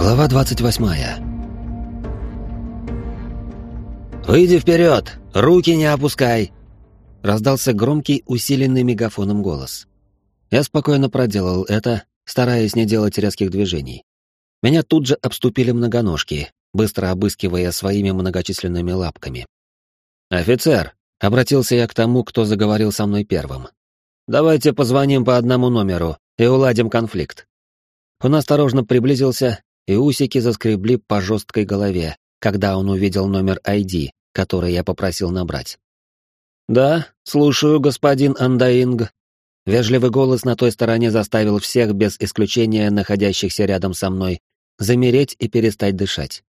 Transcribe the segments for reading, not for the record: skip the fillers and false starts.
Глава 28. «Выйди вперед! Руки не опускай!» Раздался громкий, усиленный мегафоном голос. Я спокойно проделал это, стараясь не делать резких движений. Меня тут же обступили многоножки, быстро обыскивая своими многочисленными лапками. «Офицер!» — обратился я к тому, кто заговорил со мной первым. «Давайте позвоним по одному номеру и уладим конфликт». Он осторожно приблизился, и усики заскребли по жесткой голове, когда он увидел номер ID, который я попросил набрать. «Да, слушаю, господин Андаинг». Вежливый голос на той стороне заставил всех, без исключения находящихся рядом со мной, замереть и перестать дышать.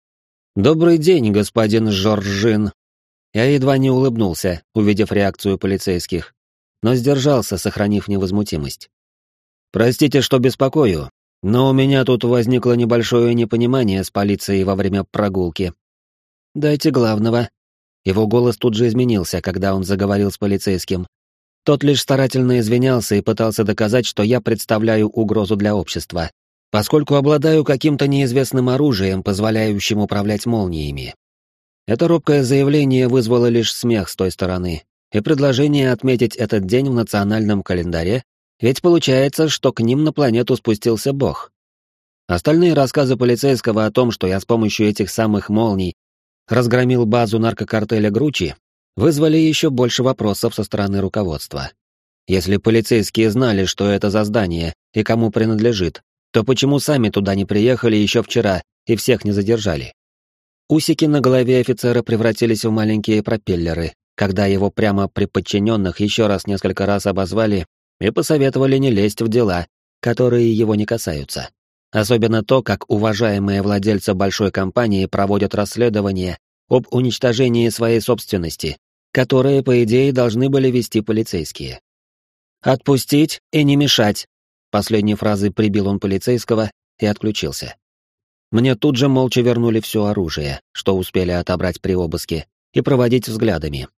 «Добрый день, господин Жоржин». Я едва не улыбнулся, увидев реакцию полицейских, но сдержался, сохранив невозмутимость. «Простите, что беспокою, но у меня тут возникло небольшое непонимание с полицией во время прогулки». «Дайте главного». Его голос тут же изменился, когда он заговорил с полицейским. Тот лишь старательно извинялся и пытался доказать, что я представляю угрозу для общества, поскольку обладаю каким-то неизвестным оружием, позволяющим управлять молниями. Это робкое заявление вызвало лишь смех с той стороны и предложение отметить этот день в национальном календаре, ведь получается, что к ним на планету спустился Бог. Остальные рассказы полицейского о том, что я с помощью этих самых молний разгромил базу наркокартеля Гручи, вызвали еще больше вопросов со стороны руководства. Если полицейские знали, что это за здание и кому принадлежит, то почему сами туда не приехали еще вчера и всех не задержали? Усики на голове офицера превратились в маленькие пропеллеры, когда его прямо при подчиненных еще несколько раз обозвали и посоветовали не лезть в дела, которые его не касаются. Особенно то, как уважаемые владельцы большой компании проводят расследование об уничтожении своей собственности, которые, по идее, должны были вести полицейские. «Отпустить и не мешать», — последней фразой прибил он полицейского и отключился. Мне тут же молча вернули все оружие, что успели отобрать при обыске, и проводить взглядами.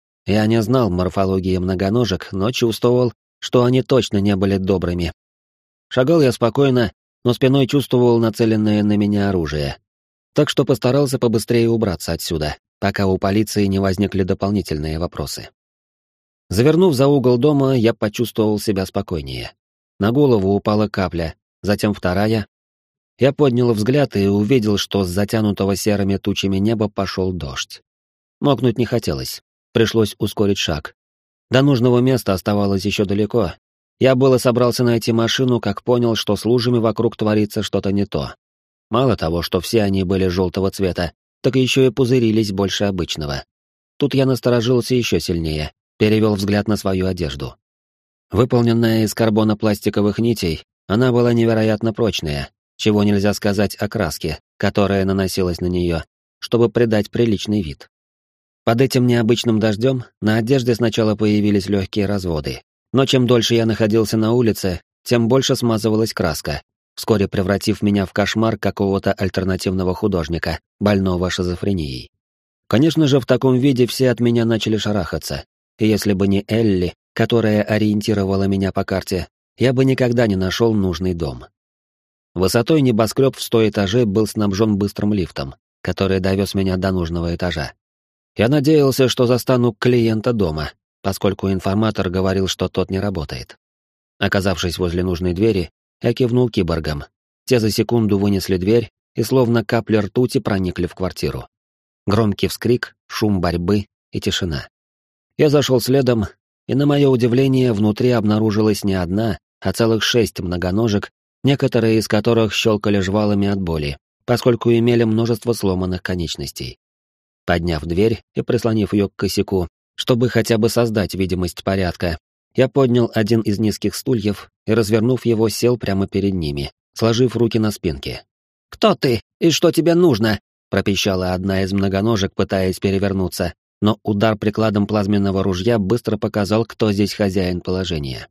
Я не знал морфологии многоножек, но чувствовал, что они точно не были добрыми. Шагал я спокойно, но спиной чувствовал нацеленное на меня оружие. Так что постарался побыстрее убраться отсюда, пока у полиции не возникли дополнительные вопросы. Завернув за угол дома, я почувствовал себя спокойнее. На голову упала капля, затем вторая. Я поднял взгляд и увидел, что с затянутого серыми тучами неба пошел дождь. Мокнуть не хотелось, пришлось ускорить шаг. До нужного места оставалось еще далеко. Я было собрался найти машину, как понял, что с лужами вокруг творится что-то не то. Мало того, что все они были желтого цвета, так еще и пузырились больше обычного. Тут я насторожился еще сильнее, перевел взгляд на свою одежду. Выполненная из карбонопластиковых нитей, она была невероятно прочная, чего нельзя сказать о краске, которая наносилась на нее, чтобы придать приличный вид. Под этим необычным дождем на одежде сначала появились легкие разводы, но чем дольше я находился на улице, тем больше смазывалась краска, вскоре превратив меня в кошмар какого-то альтернативного художника, больного шизофренией. Конечно же, в таком виде все от меня начали шарахаться, и если бы не Элли, которая ориентировала меня по карте, я бы никогда не нашел нужный дом. Высотой небоскреб в 100 этажей был снабжен быстрым лифтом, который довез меня до нужного этажа. Я надеялся, что застану клиента дома, поскольку информатор говорил, что тот не работает. Оказавшись возле нужной двери, я кивнул киборгам. Те за секунду вынесли дверь и словно капли ртути проникли в квартиру. Громкий вскрик, шум борьбы и тишина. Я зашел следом, и на мое удивление внутри обнаружилась не одна, а целых 6 многоножек, некоторые из которых щелкали жвалами от боли, поскольку имели множество сломанных конечностей. Подняв дверь и прислонив ее к косяку, чтобы хотя бы создать видимость порядка, я поднял один из низких стульев и, развернув его, сел прямо перед ними, сложив руки на спинке. «Кто ты? И что тебе нужно?» — пропищала одна из многоножек, пытаясь перевернуться, но удар прикладом плазменного ружья быстро показал, кто здесь хозяин положения.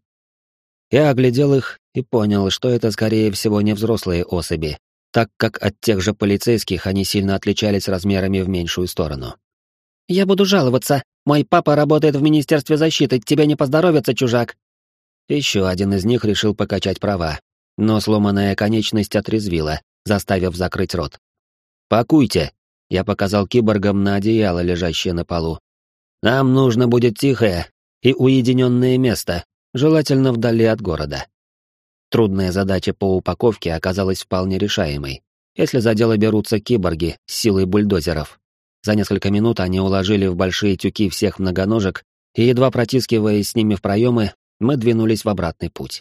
Я оглядел их и понял, что это, скорее всего, не взрослые особи, так как от тех же полицейских они сильно отличались размерами в меньшую сторону. «Я буду жаловаться. Мой папа работает в Министерстве защиты, тебе не поздоровится, чужак!» Еще один из них решил покачать права, но сломанная конечность отрезвила, заставив закрыть рот. «Пакуйте!» — я показал киборгам на одеяло, лежащее на полу. «Нам нужно будет тихое и уединенное место, желательно вдали от города». Трудная задача по упаковке оказалась вполне решаемой, если за дело берутся киборги с силой бульдозеров. За несколько минут они уложили в большие тюки всех многоножек, и, едва протискиваясь с ними в проемы, мы двинулись в обратный путь.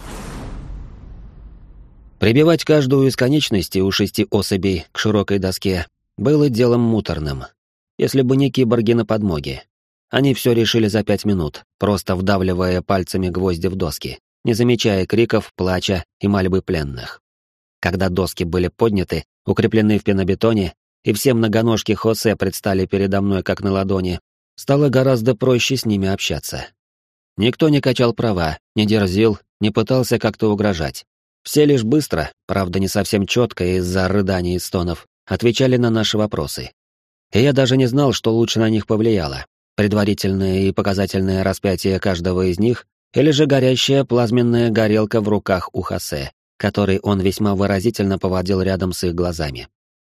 Прибивать каждую из конечностей у 6 особей к широкой доске было делом муторным, если бы не киборги на подмоге. Они все решили за 5 минут, просто вдавливая пальцами гвозди в доски, не замечая криков, плача и мольбы пленных. Когда доски были подняты, укреплены в пенобетоне, и все многоножки Хосе предстали передо мной как на ладони, стало гораздо проще с ними общаться. Никто не качал права, не дерзил, не пытался как-то угрожать. Все лишь быстро, правда не совсем четко из-за рыданий и стонов, отвечали на наши вопросы. И я даже не знал, что лучше на них повлияло: предварительное и показательное распятие каждого из них, или же горящая плазменная горелка в руках у Хосе, который он весьма выразительно поводил рядом с их глазами.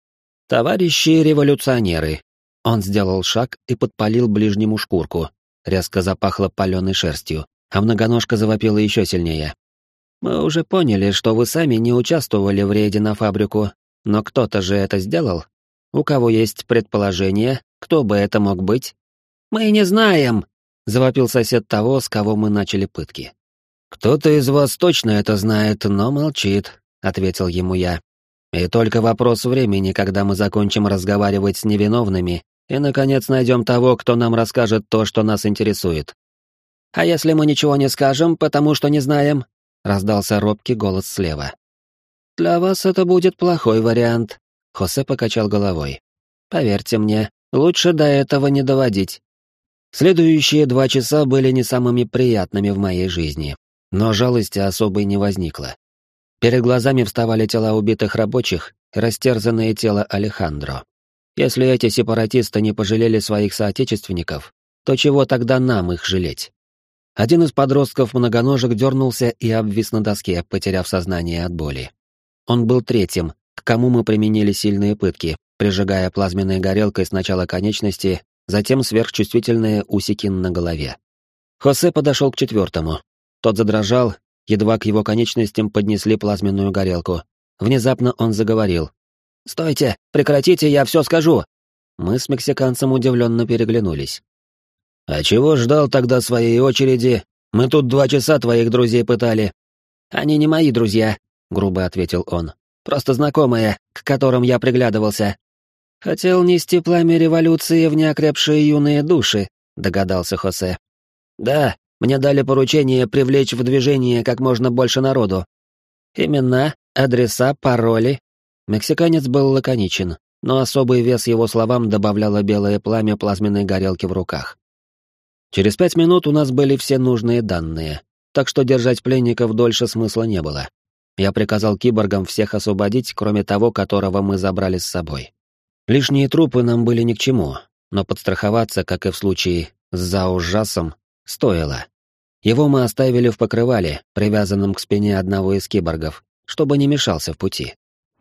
«Товарищи революционеры!» Он сделал шаг и подпалил ближнему шкурку. Резко запахло паленой шерстью, а многоножка завопила еще сильнее. «Мы уже поняли, что вы сами не участвовали в рейде на фабрику, но кто-то же это сделал. У кого есть предположение, кто бы это мог быть?» «Мы не знаем!» — завопил сосед того, с кого мы начали пытки. «Кто-то из вас точно это знает, но молчит», — ответил ему я. «И только вопрос времени, когда мы закончим разговаривать с невиновными и, наконец, найдем того, кто нам расскажет то, что нас интересует». «А если мы ничего не скажем, потому что не знаем?» — раздался робкий голос слева. «Для вас это будет плохой вариант», — Хосе покачал головой. «Поверьте мне, лучше до этого не доводить». Следующие 2 часа были не самыми приятными в моей жизни, но жалости особой не возникло. Перед глазами вставали тела убитых рабочих и растерзанное тело Алехандро. Если эти сепаратисты не пожалели своих соотечественников, то чего тогда нам их жалеть? Один из подростков-многоножек дернулся и обвис на доске, потеряв сознание от боли. Он был третьим, к кому мы применили сильные пытки, прижигая плазменной горелкой сначала конечности, затем сверхчувствительные усики на голове. Хосе подошел к 4-му. Тот задрожал, едва к его конечностям поднесли плазменную горелку. Внезапно он заговорил. «Стойте! Прекратите, я все скажу!» Мы с мексиканцем удивленно переглянулись. «А чего ждал тогда своей очереди? Мы тут 2 часа твоих друзей пытали». «Они не мои друзья», — грубо ответил он. «Просто знакомые, к которым я приглядывался». «Хотел нести пламя революции в неокрепшие юные души», — догадался Хосе. «Да, мне дали поручение привлечь в движение как можно больше народу. Имена, адреса, пароли». Мексиканец был лаконичен, но особый вес его словам добавляло белое пламя плазменной горелки в руках. Через 5 минут у нас были все нужные данные, так что держать пленников дольше смысла не было. Я приказал киборгам всех освободить, кроме того, которого мы забрали с собой. Лишние трупы нам были ни к чему, но подстраховаться, как и в случае с Зао-Жасом, стоило. Его мы оставили в покрывале, привязанном к спине одного из киборгов, чтобы не мешался в пути.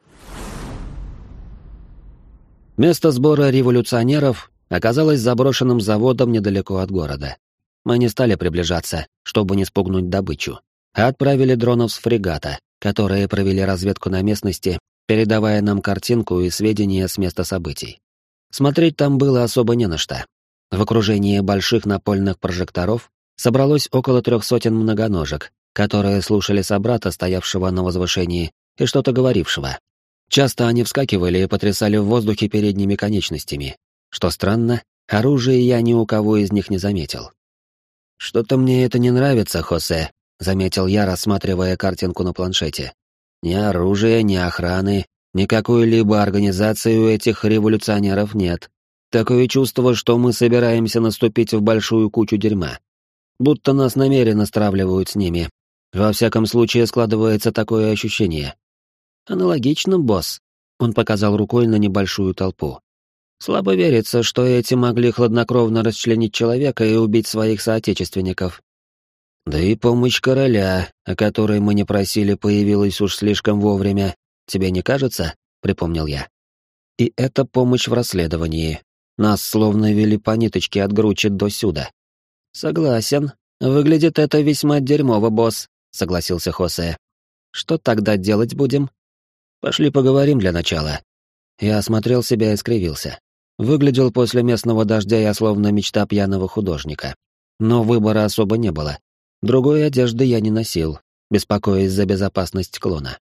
Место сбора революционеров оказалось заброшенным заводом недалеко от города. Мы не стали приближаться, чтобы не спугнуть добычу, а отправили дронов с фрегата, которые провели разведку на местности, передавая нам картинку и сведения с места событий. Смотреть там было особо не на что. В окружении больших напольных прожекторов собралось около 300 многоножек, которые слушали собрата, стоявшего на возвышении, и что-то говорившего. Часто они вскакивали и потрясали в воздухе передними конечностями. Что странно, оружия я ни у кого из них не заметил. «Что-то мне это не нравится, Хосе», — заметил я, рассматривая картинку на планшете. «Ни оружия, ни охраны, ни какой-либо организации у этих революционеров нет. Такое чувство, что мы собираемся наступить в большую кучу дерьма. Будто нас намеренно стравливают с ними. Во всяком случае, складывается такое ощущение». «Аналогично, босс», — он показал рукой на небольшую толпу. «Слабо верится, что эти могли хладнокровно расчленить человека и убить своих соотечественников». «Да и помощь короля, о которой мы не просили, появилась уж слишком вовремя», — тебе не кажется?» — припомнил я. «И это помощь в расследовании. Нас словно вели по ниточке от Гручи до сюда». «Согласен. Выглядит это весьма дерьмово, босс», — согласился Хосе. «Что тогда делать будем?» «Пошли поговорим для начала». Я осмотрел себя и скривился. Выглядел после местного дождя я словно мечта пьяного художника. Но выбора особо не было. Другой одежды я не носил, беспокоясь за безопасность клона.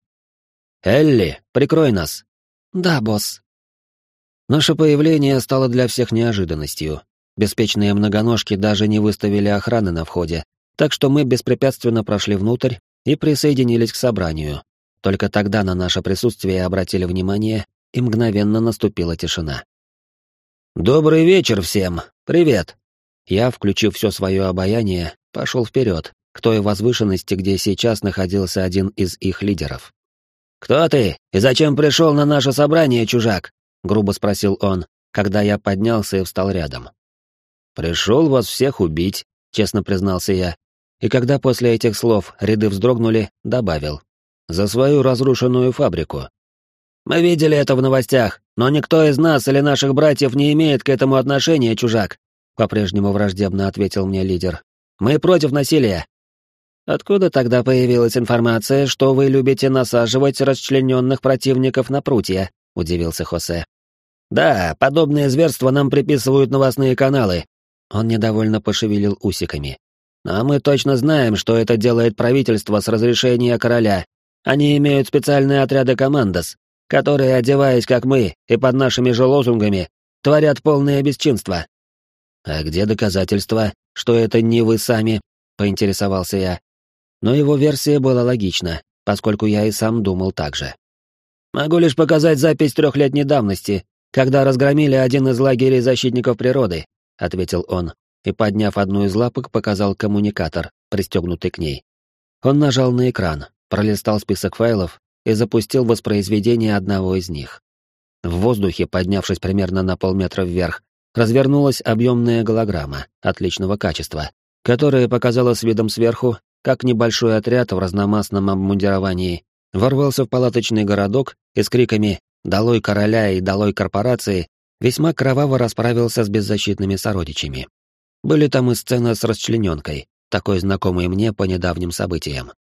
«Элли, прикрой нас!» «Да, босс». Наше появление стало для всех неожиданностью. Беспечные многоножки даже не выставили охраны на входе, так что мы беспрепятственно прошли внутрь и присоединились к собранию. Только тогда на наше присутствие обратили внимание, и мгновенно наступила тишина. «Добрый вечер всем! Привет!» Я, включив все свое обаяние, пошел вперед, к той возвышенности, где сейчас находился один из их лидеров. «Кто ты и зачем пришел на наше собрание, чужак?» — грубо спросил он, когда я поднялся и встал рядом. «Пришел вас всех убить», — честно признался я, и когда после этих слов ряды вздрогнули, добавил. «За свою разрушенную фабрику». «Мы видели это в новостях, но никто из нас или наших братьев не имеет к этому отношения, чужак», — по-прежнему враждебно ответил мне лидер. «Мы против насилия». «Откуда тогда появилась информация, что вы любите насаживать расчлененных противников на прутья?» — удивился Хосе. «Да, подобные зверства нам приписывают новостные каналы». Он недовольно пошевелил усиками. «А мы точно знаем, что это делает правительство с разрешения короля. Они имеют специальные отряды командос, которые, одеваясь как мы и под нашими же лозунгами, творят полное бесчинство». «А где доказательства, что это не вы сами?» — поинтересовался я. Но его версия была логична, поскольку я и сам думал так же. «Могу лишь показать запись 3-летней давности, когда разгромили один из лагерей защитников природы», — ответил он, и, подняв одну из лапок, показал коммуникатор, пристегнутый к ней. Он нажал на экран, пролистал список файлов и запустил воспроизведение одного из них. В воздухе, поднявшись примерно на полметра вверх, развернулась объемная голограмма отличного качества, которая показала с видом сверху, как небольшой отряд в разномастном обмундировании ворвался в палаточный городок и с криками «Долой короля и долой корпорации!» весьма кроваво расправился с беззащитными сородичами. Были там и сцены с расчлененкой, такой знакомой мне по недавним событиям.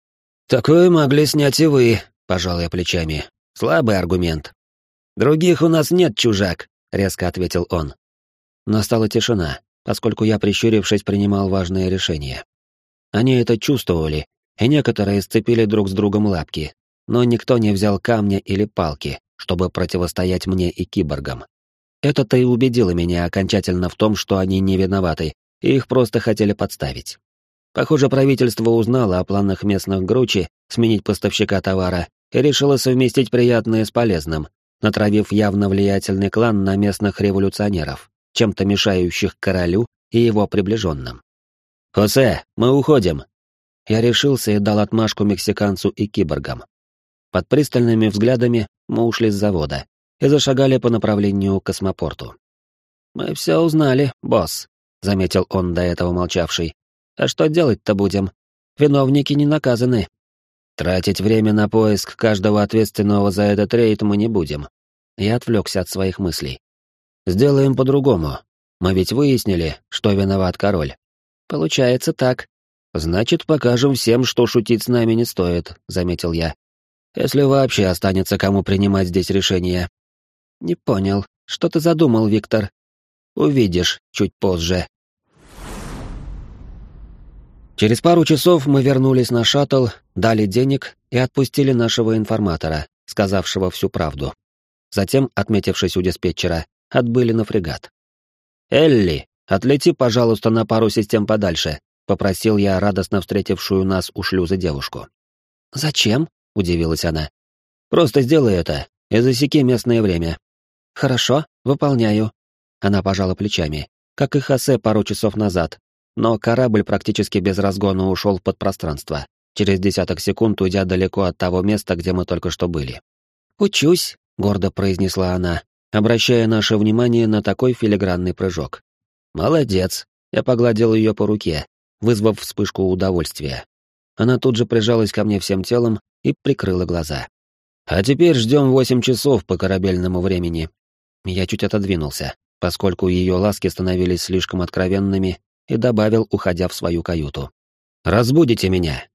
«Такое могли снять и вы», — пожал я плечами. «Слабый аргумент». «Других у нас нет, чужак», — резко ответил он. Настала тишина, поскольку я, прищурившись, принимал важное решение. Они это чувствовали, и некоторые сцепили друг с другом лапки, но никто не взял камня или палки, чтобы противостоять мне и киборгам. Это-то и убедило меня окончательно в том, что они не виноваты, и их просто хотели подставить. Похоже, правительство узнало о планах местных Гручи сменить поставщика товара и решило совместить приятное с полезным, натравив явно влиятельный клан на местных революционеров, чем-то мешающих королю и его приближенным. «Хосе, мы уходим!» Я решился и дал отмашку мексиканцу и киборгам. Под пристальными взглядами мы ушли с завода и зашагали по направлению к космопорту. «Мы все узнали, босс», — заметил он, до этого молчавший. «А что делать-то будем? Виновники не наказаны». «Тратить время на поиск каждого ответственного за этот рейд мы не будем». Я отвлекся от своих мыслей. «Сделаем по-другому. Мы ведь выяснили, что виноват король». «Получается так». «Значит, покажем всем, что шутить с нами не стоит», — заметил я. «Если вообще останется кому принимать здесь решение». «Не понял. Что ты задумал, Виктор?» «Увидишь чуть позже». Через пару часов мы вернулись на шаттл, дали денег и отпустили нашего информатора, сказавшего всю правду. Затем, отметившись у диспетчера, отбыли на фрегат. «Элли, отлети, пожалуйста, на пару систем подальше», — попросил я радостно встретившую нас у шлюза девушку. «Зачем?» — удивилась она. «Просто сделай это и засеки местное время». «Хорошо, выполняю». Она пожала плечами, как и Хосе пару часов назад, но корабль практически без разгона ушел в подпространство, через десяток секунд уйдя далеко от того места, где мы только что были. «Учусь», — гордо произнесла она, обращая наше внимание на такой филигранный прыжок. «Молодец», — я погладил ее по руке, вызвав вспышку удовольствия. Она тут же прижалась ко мне всем телом и прикрыла глаза. А теперь ждем 8 часов по корабельному времени. Я чуть отодвинулся, поскольку ее ласки становились слишком откровенными, и добавил, уходя в свою каюту. Разбудите меня,